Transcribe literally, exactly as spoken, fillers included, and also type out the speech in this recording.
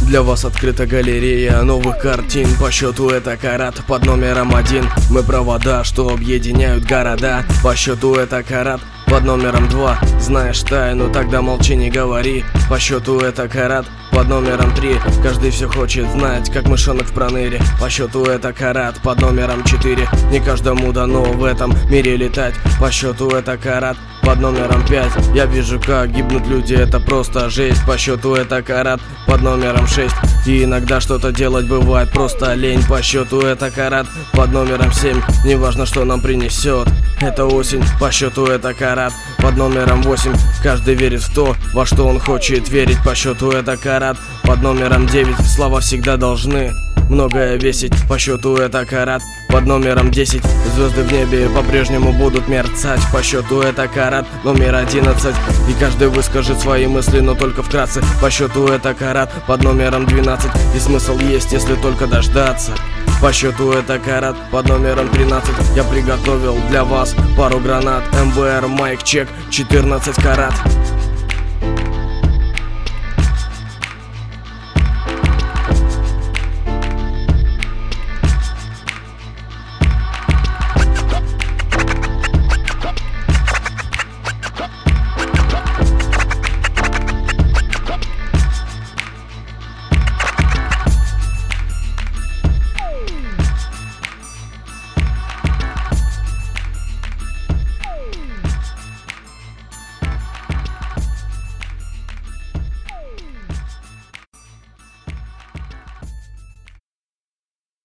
Для вас открыта галерея новых картин. По счету это Карат под номером один. Мы провода, что объединяют города. По счету это Карат под номером два. Знаешь тайну, тогда молчи, не говори. По счету это Карат под номером три. Каждый все хочет знать, как мышонок в проныре. По счету это Карат под номером четыре. Не каждому дано в этом мире летать. По счету это Карат под номером пять. Я вижу, как гибнут люди, это просто жесть. По счету это Карат под номером шесть. И иногда что-то делать бывает просто лень. По счету это Карат под номером семь. Неважно, что нам принесет это осень. По счету это Карат под номером восемь. Каждый верит в то, во что он хочет верить. По счету это Карат под номером девять. Слова всегда должны многое весить. По счету это Карат под номером десять. Звезды в небе по-прежнему будут мерцать. По счету это Карат номер одиннадцать. И каждый выскажет свои мысли, но только вкратце. По счету это Карат под номером двенадцать. И смысл есть, если только дождаться. По счету это Карат под номером тринадцать. Я приготовил для вас пару гранат. эм бэ эр Майк Чек четырнадцать карат.